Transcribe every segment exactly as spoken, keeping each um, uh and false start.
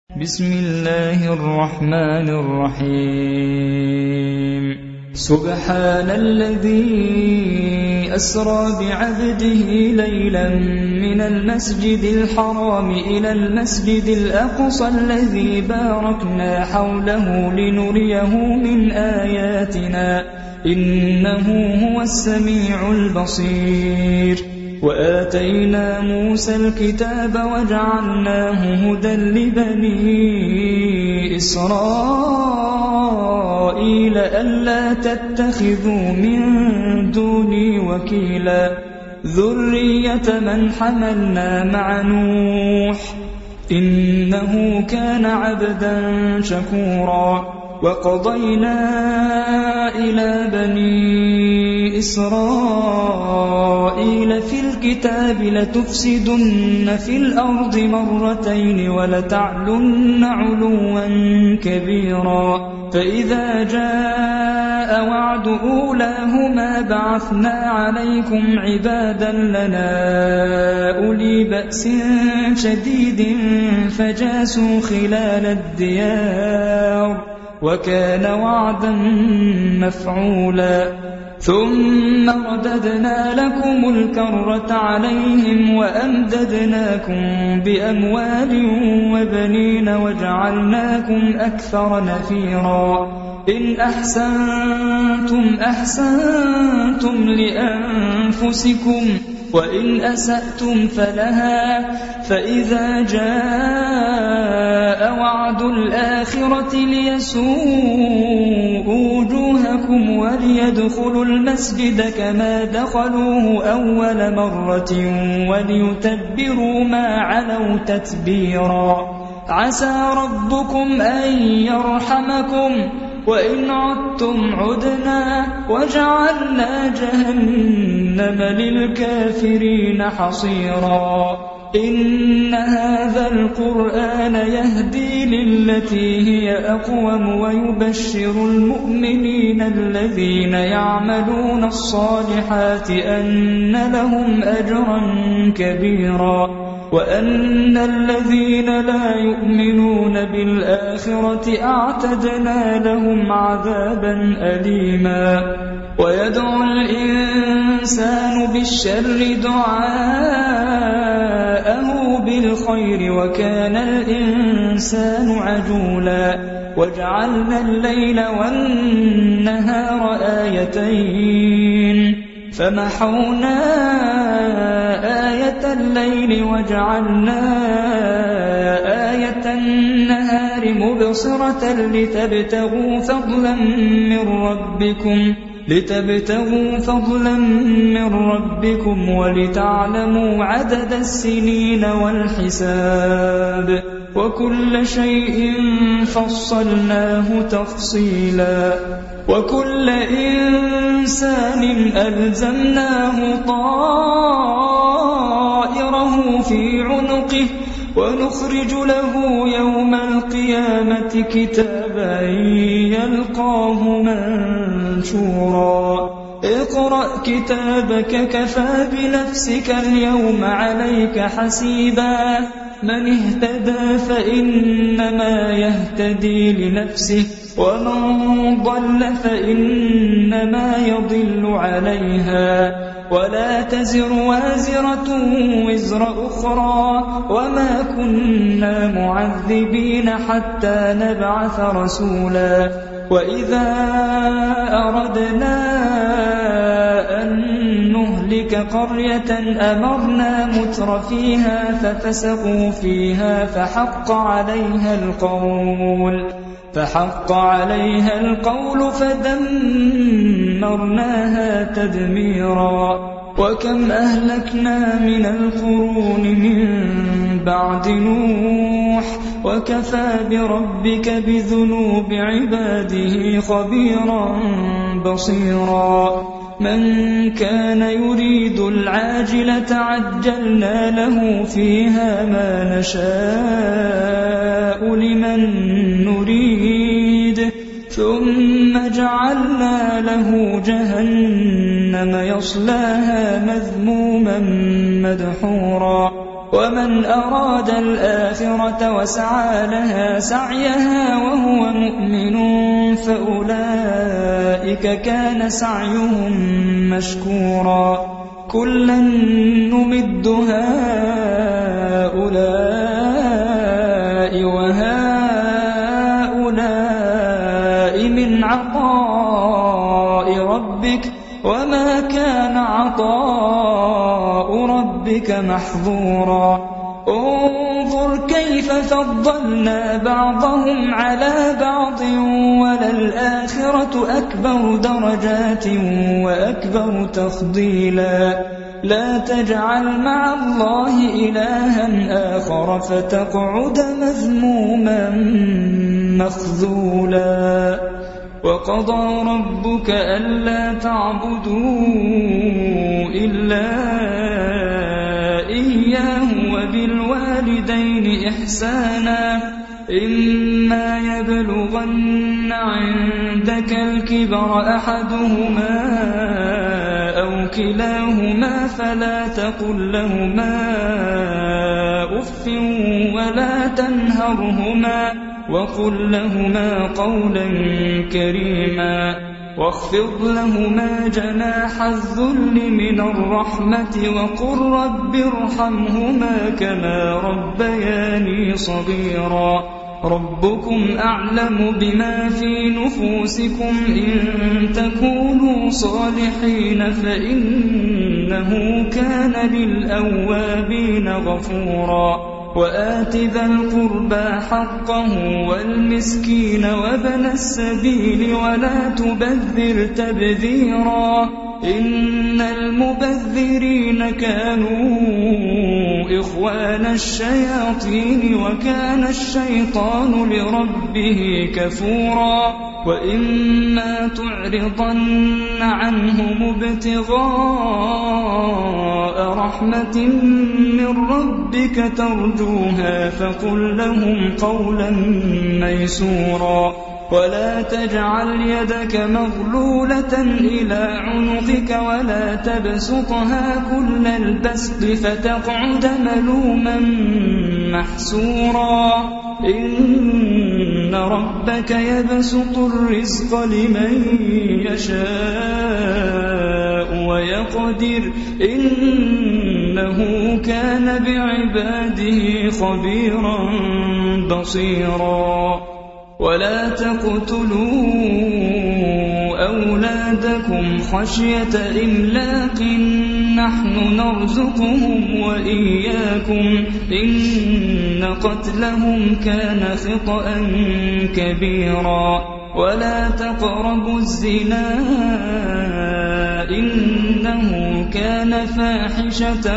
بسم الله الرحمن الرحيم سبحان الذي أسرى بعبده ليلا من المسجد الحرام إلى المسجد الأقصى الذي باركنا حوله لنريه من آياتنا إنه هو السميع البصير وآتينا موسى الكتاب وجعلناه هدى لبني إسرائيل ألا تتخذوا من دوني وكيلا ذرية من حملنا مع نوح إنه كان عبدا شكورا وقضينا إلى بني إسرائيل في الكتاب لتفسدن في الأرض مرتين ولتعلن علوا كبيرا فإذا جاء وعد أولاهما بعثنا عليكم عبادا لنا أولي بأس شديد فجاسوا خلال الديار وكان وعدا مفعولا ثم رددنا لكم الكرة عليهم وأمددناكم بأموال وبنين وجعلناكم أكثر نفيرا إن أحسنتم أحسنتم لأنفسكم وإن أسأتم فلها فإذا جاء وعد الآخرة ليسوءوا وجوهكم وليدخلوا المسجد كما دخلوه أول مرة وليتبروا ما علوا تتبيرا عسى ربكم أن يرحمكم وإن عدتم عدنا وجعلنا جهنم للكافرين حصيرا إن هذا القرآن يهدي للتي هي أقوم ويبشر المؤمنين الذين يعملون الصالحات أن لهم أجرا كبيرا وأن الذين لا يؤمنون بالآخرة أعتدنا لهم عذابا أليما ويدعو الإنسان بالشر دعاءه بالخير وكان الإنسان عجولا وجعلنا الليل والنهار آيتين فمحونا آية الليل وجعلنا آية النهار مبصرة لتبتغوا فضلا من ربكم لتبتغوا فضلا من ربكم ولتعلموا عدد السنين والحساب وكل شيء فصلناه تفصيلا وكل إنسان ألزمناه طائره في عنقه ونخرج له يوم القيامة كتابا يلقاه منشورا اقرأ كتابك كفى بنفسك اليوم عليك حسيبا من اهتدى فإنما يهتدي لنفسه ومن ضل فإنما يضل عليها ولا تزر وازرة وزر أخرى وما كنا معذبين حتى نبعث رسولا وإذا أردنا أن نهلك قرية أمرنا متر فيها ففسقوا فيها فحق عليها القول فحق عليها القول فدمرناها تدميرا وكم أهلكنا من القرون من بعد نوح وكفى بربك بذنوب عباده خبيرا بصيرا من كان يريد العاجلة عجلنا له فيها ما نشاء لمن نريد ثم جعلنا له جهنم يصلاها مذموما مدحورا ومن أراد الآخرة وسعى لها سعيها وهو مؤمن فأولئك كان سعيهم مشكورا كلا نمد هؤلاء وهؤلاء من عطاء ربك وما كان عطاء ربك محظورا انظر كيف فضلنا بعضهم على بعض وللآخرة أكبر درجات وأكبر تفضيلا لا تجعل مع الله إلها آخر فتقعد مذموما مخذولا وقضى ربك ألا تعبدوا إلا إياه وبالوالدين إحسانا إما يبلغن عندك الكبر أحدهما أو كلاهما فلا تقل لهما أف ولا تنهرهما وقل لهما قولا كريما واخفض لهما جناح الذل من الرحمة وقل رب ارحمهما كما ربياني صغيرا ربكم أعلم بما في نفوسكم إن تكونوا صالحين فإنه كان للأوابين غفورا وآت ذا القربى حقه والمسكين وابن السبيل ولا تبذر تبذيرا إن المبذرين كانوا إخوان الشياطين وكان الشيطان لربه كفورا وإما تعرضن عنهم ابتغاء رحمة من ربك ترجوها فقل لهم قولا ميسورا ولا تجعل يدك مغلولة إلى عنقك ولا تبسطها كل البسط فتقعد ملوما محسورا إن ربك يبسط الرزق لمن يشاء ويقدر إنه كان بعباده خبيرا بصيرا ولا تقتلوا أولادكم خشية إملاق نحن نرزقهم وإياكم إن قتلهم كان خطأ كبيرا ولا تقربوا الزنا إنه كان فاحشة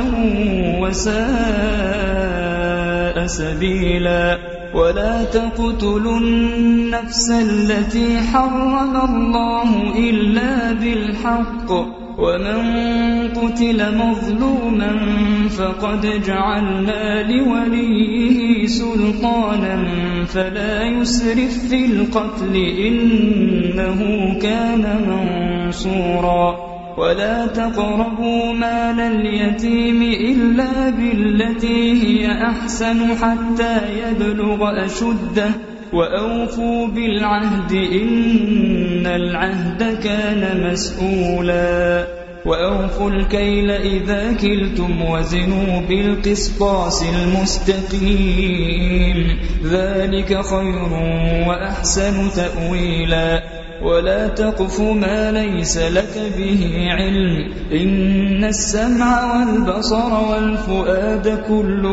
وساء سبيلا ولا تقتلوا النفس التي حرم الله إلا بالحق ومن قتل مظلوما فقد جعلنا لوليه سلطانا فلا يسرف في القتل إنه كان منصورا ولا تقربوا مال اليتيم إلا بالتي هي أحسن حتى يبلغ أشده وأوفوا بالعهد إن العهد كان مسؤولا وأوفوا الكيل إذا كلتم وزنوا بالقسطاس المستقيم ذلك خير وأحسن تأويلا ولا تقف ما ليس لك به علم إن السمع والبصر والفؤاد كل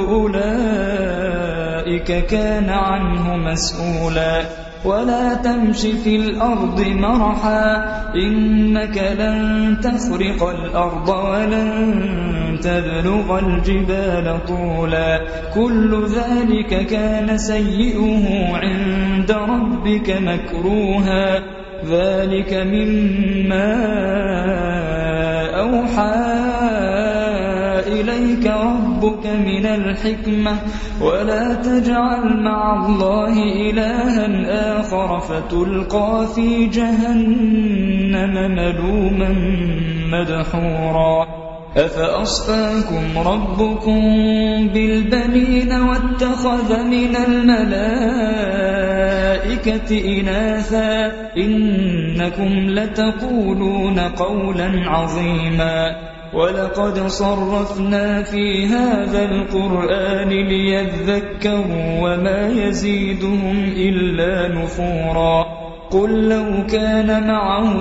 أولئك كان عنه مسؤولا ولا تمش في الأرض مرحا إنك لن تخرق الأرض ولن تبلغ الجبال طولا كل ذلك كان سيئه عند ربك مكروها ذلك مما أوحى إليك ربك من الحكمة ولا تجعل مع الله إلها آخر فتلقى في جهنم ملوما مدحورا أفأصفاكم ربكم بالبنين واتخذ من الملائكة إناثا إنكم لتقولون قولا عظيما ولقد صرفنا في هذا القرآن ليذكروا وما يزيدهم إلا نفورا قل لو كان معه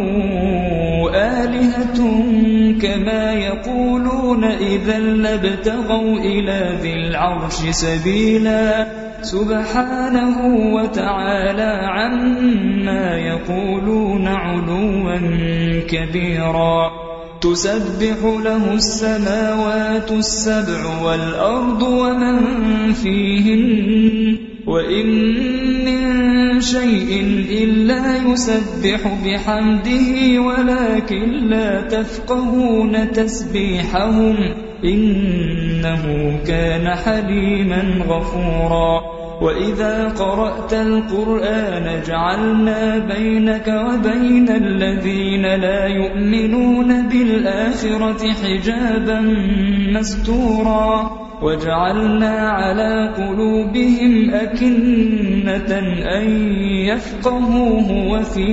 آلهة كما يقولون إذا لابتغوا إلى ذي العرش سبيلا سبحانه وتعالى عما يقولون علوا كبيرا تسبح له السماوات السبع والأرض ومن فيهن وإن من شيء إلا يسبح بحمده ولكن لا تفقهون تسبيحهم إنه كان حليما غفورا وإذا قرأت القرآن جعلنا بينك وبين الذين لا يؤمنون بالآخرة حجابا مستورا وجعلنا على قلوبهم أكنة أن يفقهوه وفي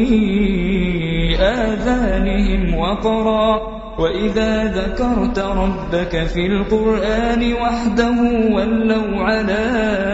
آذانهم وقرا وإذا ذكرت ربك في القرآن وحده ولوا على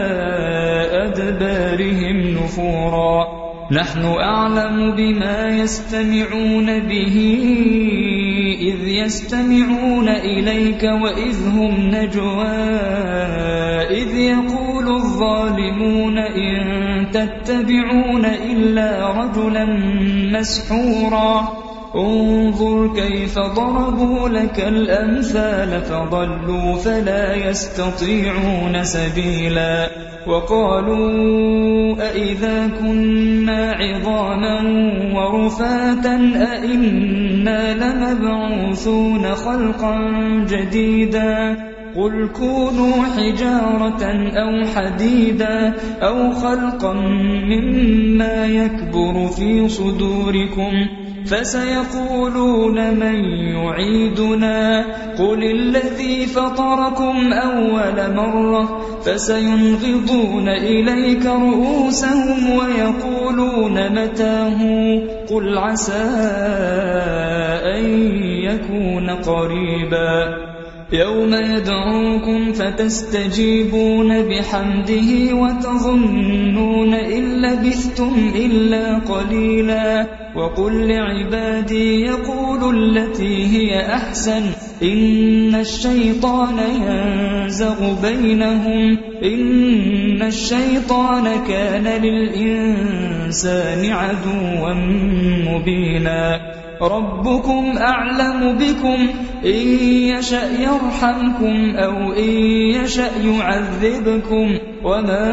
أدبارهم نفورا نحن أعلم بما يستمعون به إذ يستمعون إليك وإذ هم نجوى إذ يقول الظالمون إن تتبعون إلا رجلا مسحورا انظر كيف ضربوا لك الأمثال فضلوا فلا يستطيعون سبيلا وقالوا أئذا كنا عظاما ورفاتا أئنا لمبعوثون خلقا جديدا قل كونوا حجارة أو حديدا أو خلقا مما يكبر في صدوركم فسيقولون من يعيدنا قل الذي فطركم أول مرة فسينغضون إليك رؤوسهم ويقولون متاه قل عسى أن يكون قريبا يوم يدعوكم فتستجيبون بحمده وتظنون إن لبثتم إلا قليلا وقل لعبادي يقولوا التي هي أحسن إن الشيطان ينزغ بينهم إن الشيطان كان للإنسان عدوا مبينا ربكم أعلم بكم إن يشأ يرحمكم أو إن يشأ يعذبكم وما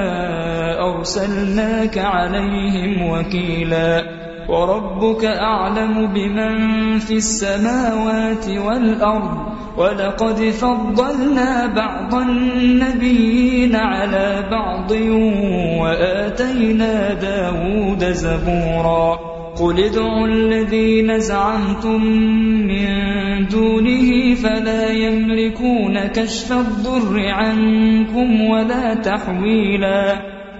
أرسلناك عليهم وكيلا وربك أعلم بمن في السماوات والأرض ولقد فضلنا بعض النبيين على بعض وآتينا داود زبورا قل ادعوا الذين زعمتم من دونه فلا يملكون كشف الضر عنكم ولا تحويلا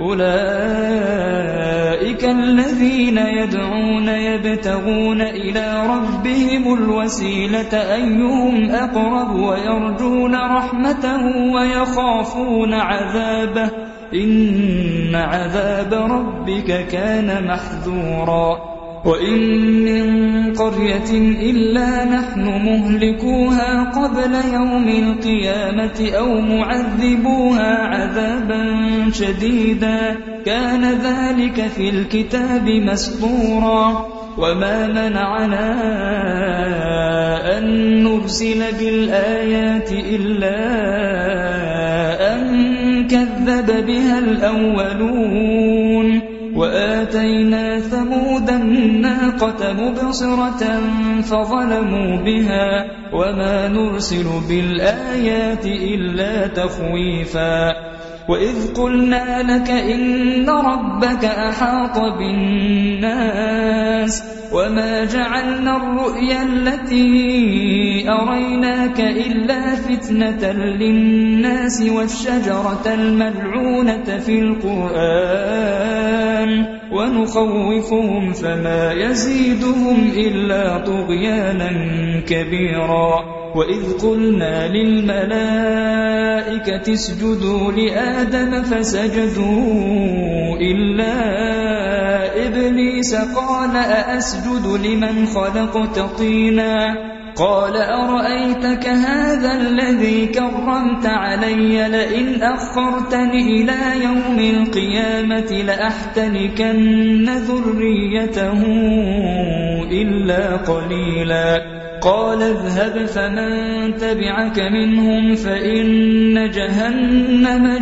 أولئك الذين يدعون يبتغون إلى ربهم الوسيلة أيهم أقرب ويرجون رحمته ويخافون عذابه إن عذاب ربك كان محذورا وإن من قرية إلا نحن مهلكوها قبل يوم القيامة أو معذبوها عذابا شديدا كان ذلك في الكتاب مسطورا وما منعنا أن نرسل بالآيات إلا أن كذب بها الأولون وآتينا ثمود الناقة مبصرة فظلموا بها وما نرسل بالآيات إلا تخويفا وإذ قلنا لك إن ربك أحاط بالناس وما جعلنا الرؤيا التي أريناك إلا فتنة للناس والشجرة الملعونة في القرآن ونخوفهم فما يزيدهم إلا طغيانا كبيرا. وإذ قلنا للملائكة اسجدوا لآدم فسجدوا إلا إبليس قال أأسجد لمن خلقت طينا قال أرأيتك هذا الذي كرمت علي لئن أخرتني إلى يوم القيامة لأحتنكن ذريته إلا قليلا. قال اذهب فمن تبعك منهم فإن جهنم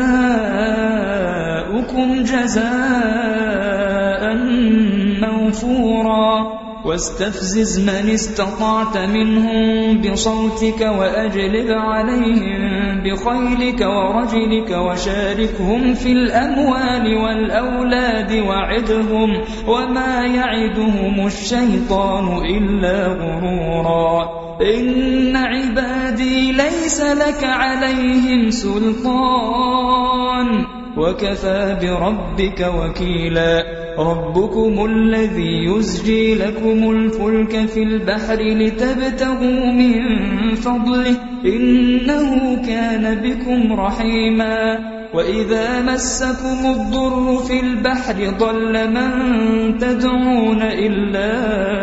جزاؤكم جزاء موفورا. واستفزز من استطعت منهم بصوتك وأجلب عليهم بخيلك ورجلك وشاركهم في الأموال والأولاد وعدهم وما يعدهم الشيطان إلا غرورا. إن عبادي ليس لك عليهم سلطان وكفى بربك وكيلا. ربكم الذي يزجي لكم الفلك في البحر لتبتغوا من فضله إنه كان بكم رحيما. وإذا مسكم الضر في البحر ضل من تدعون إلا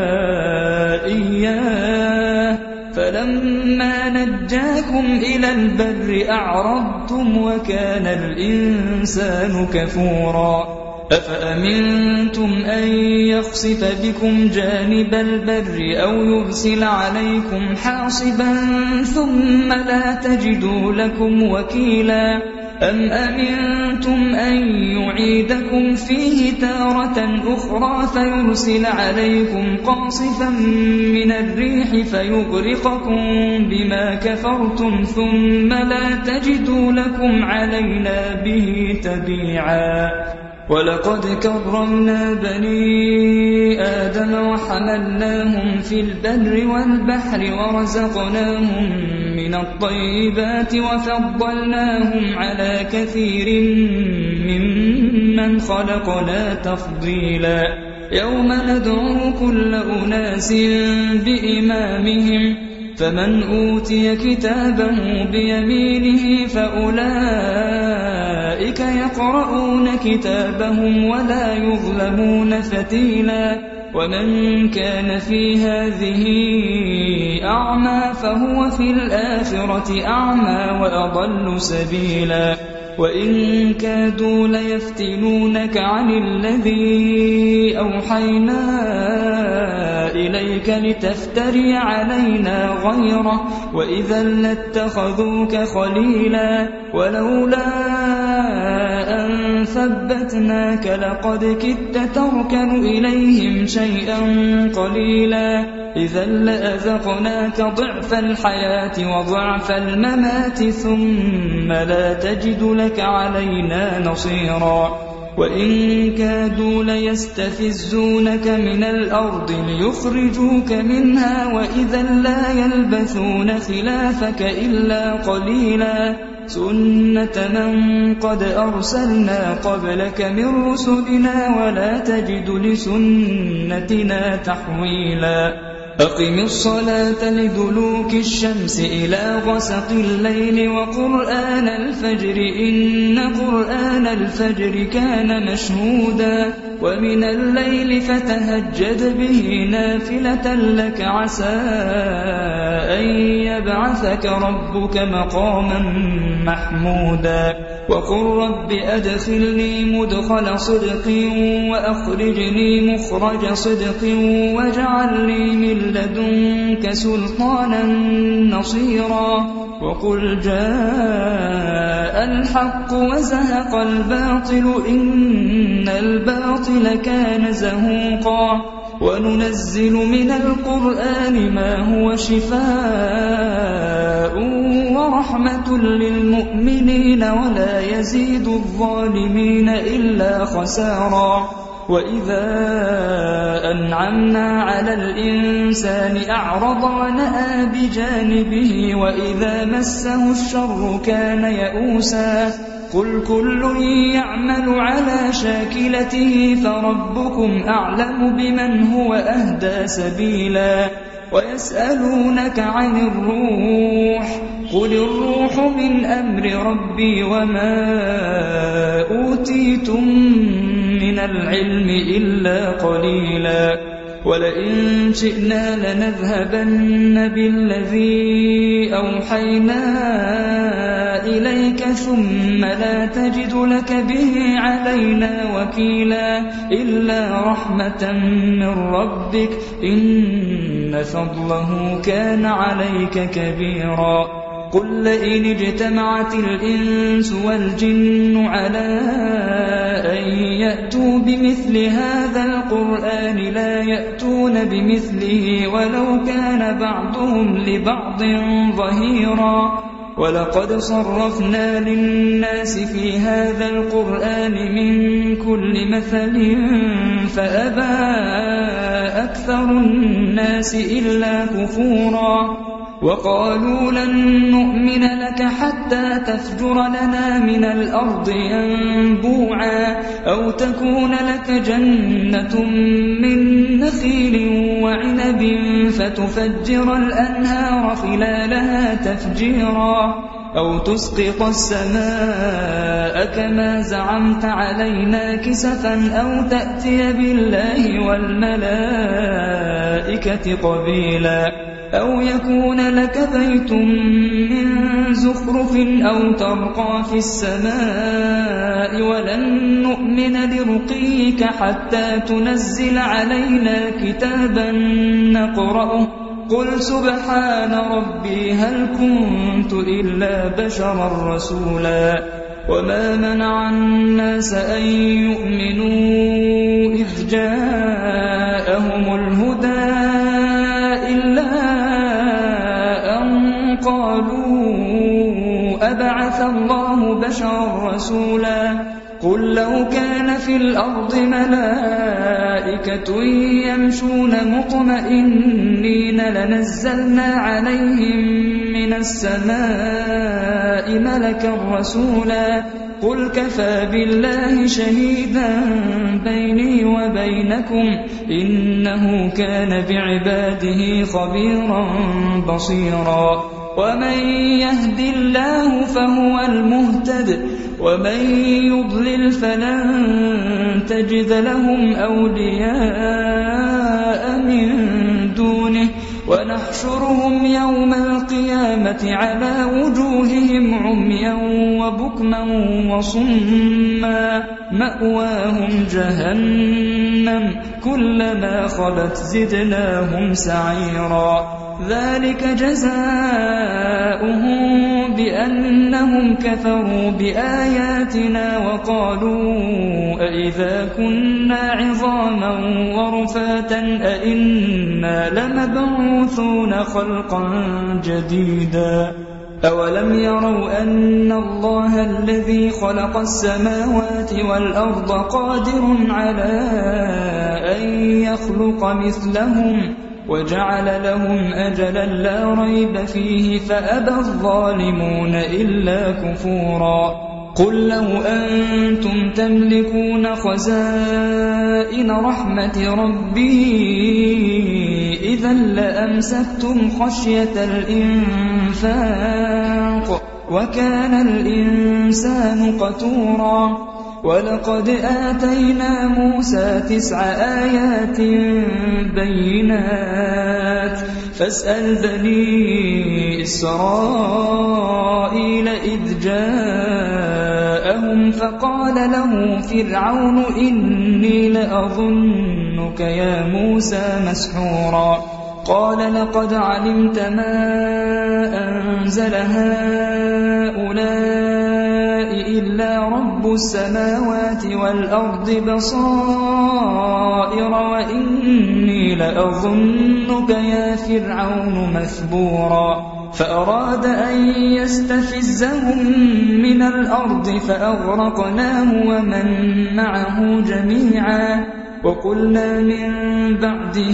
إياه فلما نجاكم إلى البر أعرضتم وكان الإنسان كفورا. أفأمنتم أن يخسف بكم جانب البر أو يرسل عليكم حاصبا ثم لا تجدوا لكم وكيلا. أم أمنتم أن يعيدكم فيه تارة أخرى فيرسل عليكم قاصفا من الريح فيغرقكم بما كفرتم ثم لا تجدوا لكم علينا به تبيعا. ولقد كرمنا بني آدم وحملناهم في البر والبحر ورزقناهم من الطيبات وفضلناهم على كثير ممن خلقنا تفضيلا. يوم ندعو كل أناس بإمامهم فمن أوتي كتابه بيمينه فأولئك يقرؤون كتابهم ولا يظلمون فتيلا. ومن كان في هذه أعمى فهو في الآخرة أعمى وأضل سبيلا. وإن كادوا ليفتنونك عن الذي أوحينا إليك لتفتري علينا غيره وإذا لاتخذوك خليلا. ولولا أن ثبتناك لقد كدت تركن إليهم شيئا قليلا. إذا لأذقناك ضعف الحياة وضعف الممات ثم لا تجد لك علينا نصيرا. وإن كادوا ليستفزونك من الأرض ليخرجوك منها وإذا لا يلبثون خلافك إلا قليلا. سنة من قد أرسلنا قبلك من رسلنا ولا تجد لسنتنا تحويلا. أقم الصلاة لدلوك الشمس إلى غسق الليل وقرآن الفجر إن قرآن الفجر كان مشهودا. ومن الليل فتهجد به نافلة لك عسى أن يبعثك ربك مقاما محمودا. وقل رب أدخلني مدخل صدق وأخرجني مخرج صدق واجعل لي من لدنك سلطانا نصيرا. وقل جاء الحق وزهق الباطل إن الباطل كان زهوقا. وننزل من القرآن ما هو شفاء ورحمة للمؤمنين ولا يزيد الظالمين إلا خسارا وإذا أنعمنا على الإنسان أعرض ونأى بجانبه وإذا مسه الشر كان يئوسا قل كل يعمل على شاكلته فربكم أعلم بمن هو أهدى سبيلا ويسألونك عن الروح قل الروح من أمر ربي وما أوتيتم من العلم إلا قليلا ولئن شئنا لنذهبن بالذي أوحينا إليك ثم لا تجد لك به علينا وكيلا إلا رحمة من ربك إن فضله كان عليك كبيرا قل لئن اجتمعت الإنس والجن على أن يأتوا بمثل هذا القرآن لا يأتون بمثله ولو كان بعضهم لبعض ظهيرا ولقد صرفنا للناس في هذا القرآن من كل مثل فأبى أكثر الناس إلا كفورا وقالوا لن نؤمن لك حتى تفجر لنا من الأرض ينبوعا أو تكون لك جنة من نخيل وعنب فتفجر الأنهار خلالها تفجيرا أو تسقط السماء كما زعمت علينا كسفا أو تأتي بالله والملائكة قبيلا أو يكون لك بيت من زخرف أو ترقى في السماء ولن نؤمن لرقيك حتى تنزل علينا كتابا نقرأه قل سبحان ربي هل كنت إلا بشرا رسولا وما منع الناس أن يؤمنوا إذ جاءهم الهدى أبعث الله بشرا رسولا قل لو كان في الأرض ملائكة يمشون مطمئنين لنزلنا عليهم من السماء ملكا رسولا قل كفى بالله شهيدا بيني وبينكم إنه كان بعباده خبيرا بصيرا ومن يهد الله فهو المهتد ومن يضلل فلن تجد لهم أولياء من دونه ونحشرهم يوم القيامة على وجوههم عميا وبكما وصما مأواهم جهنم كلما خلت زدناهم سعيرا ذلك جزاؤهم بأنهم كفروا بآياتنا وقالوا أئذا كنا عظاما ورفاتا أئنا لمبعوثون خلقا جديدا أولم يروا أن الله الذي خلق السماوات والأرض قادر على أن يخلق مثلهم وجعل لهم أجلا لا ريب فيه فأبى الظالمون إلا كفورا قل لو أنتم تملكون خزائن رحمة ربي إذا لأمسكتم خشية الإنفاق وكان الإنسان قتورا ولقد آتينا موسى تسع آيات بينات فاسأل بني إسرائيل إذ جاءهم فقال له فرعون إني لأظنك يا موسى مسحورا قال لقد علمت ما أنزل هؤلاء إلا رب السماوات والأرض بصائر وإني لأظنك يا فرعون مثبورا فأراد أن يستفزهم من الأرض فأغرقناه ومن معه جميعا وقلنا من بعده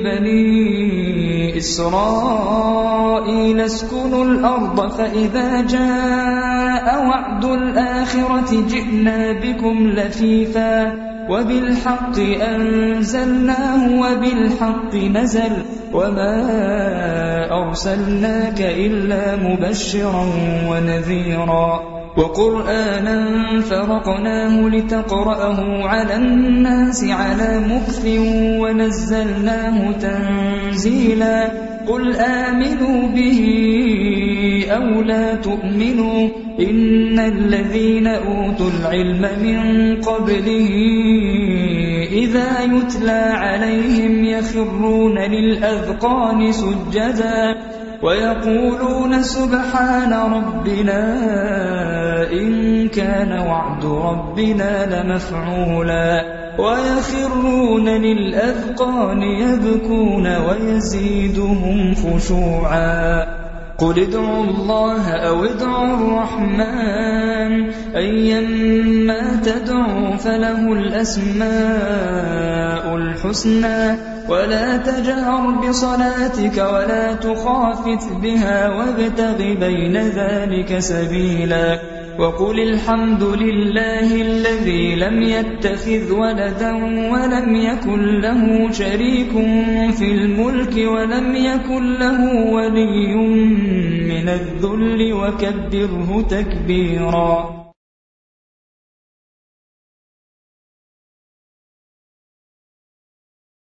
لبني إسرائيل اسكنوا الأرض فإذا جاء وعد الآخرة جئنا بكم لفيفا وبالحق أنزلناه وبالحق نزل وما أرسلناك إلا مبشرا ونذيرا وقرآنا فرقناه لتقرأه على الناس على مكث ونزلناه تنزيلا قل آمنوا به أو لا تؤمنوا إن الذين أوتوا العلم من قبله إذا يتلى عليهم يخرون للأذقان سجدا ويقولون سبحان ربنا إن كان وعد ربنا لمفعولا ويخرون للأذقان يبكون ويزيدهم خشوعا قل ادعوا الله أو ادعوا الرحمن أيما تدعوا فله الأسماء الحسنى ولا تجهر بصلاتك ولا تخافت بها وابتغ بين ذلك سبيلا وقل الحمد لله الذي لم يتخذ ولدا ولم يكن له شريك في الملك ولم يكن له ولي من الذل وكبره تكبيرا